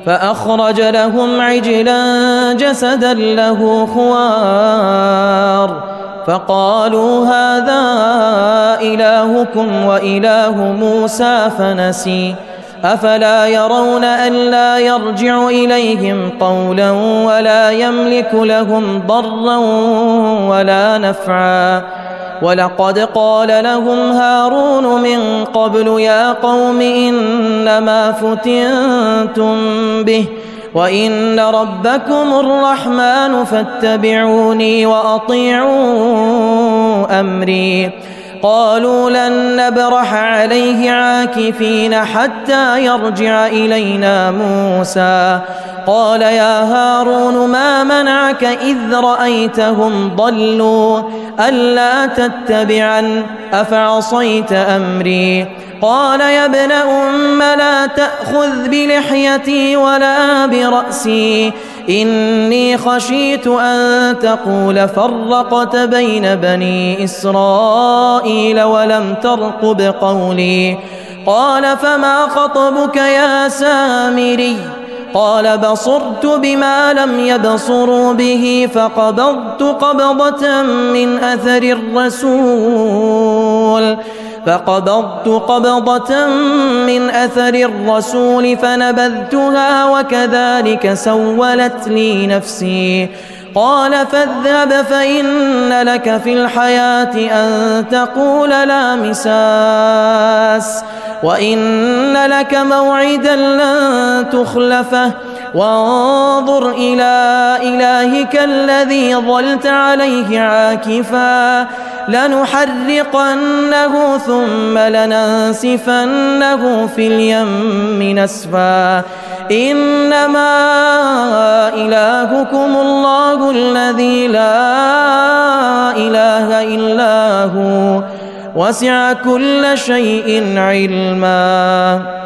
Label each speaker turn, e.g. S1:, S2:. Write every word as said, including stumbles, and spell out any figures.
S1: فأخرج لهم عجلا جسدا له خوار فقالوا هذا إلهكم وإله موسى فنسي أفلا يرون ألا يرجع إليهم قولا ولا يملك لهم ضرا ولا نفعا ولقد قال لهم هارون من قبل يا قوم إنما فتنتم به وإن ربكم الرحمن فاتبعوني وأطيعوا أمري قالوا لن نبرح عليه عاكفين حتى يرجع إلينا موسى قال يا هارون ما منعك إذ رأيتهم ضلوا ألا تتبعن أفعصيت أمري قال يا ابن أم لا تأخذ بلحيتي ولا برأسي إني خشيت أن تقول فرقت بين بني إسرائيل ولم ترقب قولي قال فما خطبك يا سامري قال بصرت بما لم يبصروا به فقبضت قبضة من أثر الرسول فقبضت قبضة من أثر الرسول فنبذتها وكذلك سولت لي نفسي قال فاذهب فإن لك في الحياة أن تقول لا مساس وإن لك موعدا لن تخلفه وانظر إلى إلهك الذي ظلت عليه عاكفا لنحرقنه ثم لننسفنه في اليم نسفا إنما إلهكم الله الذي لا إله إلا هو وسع كل شيء علما.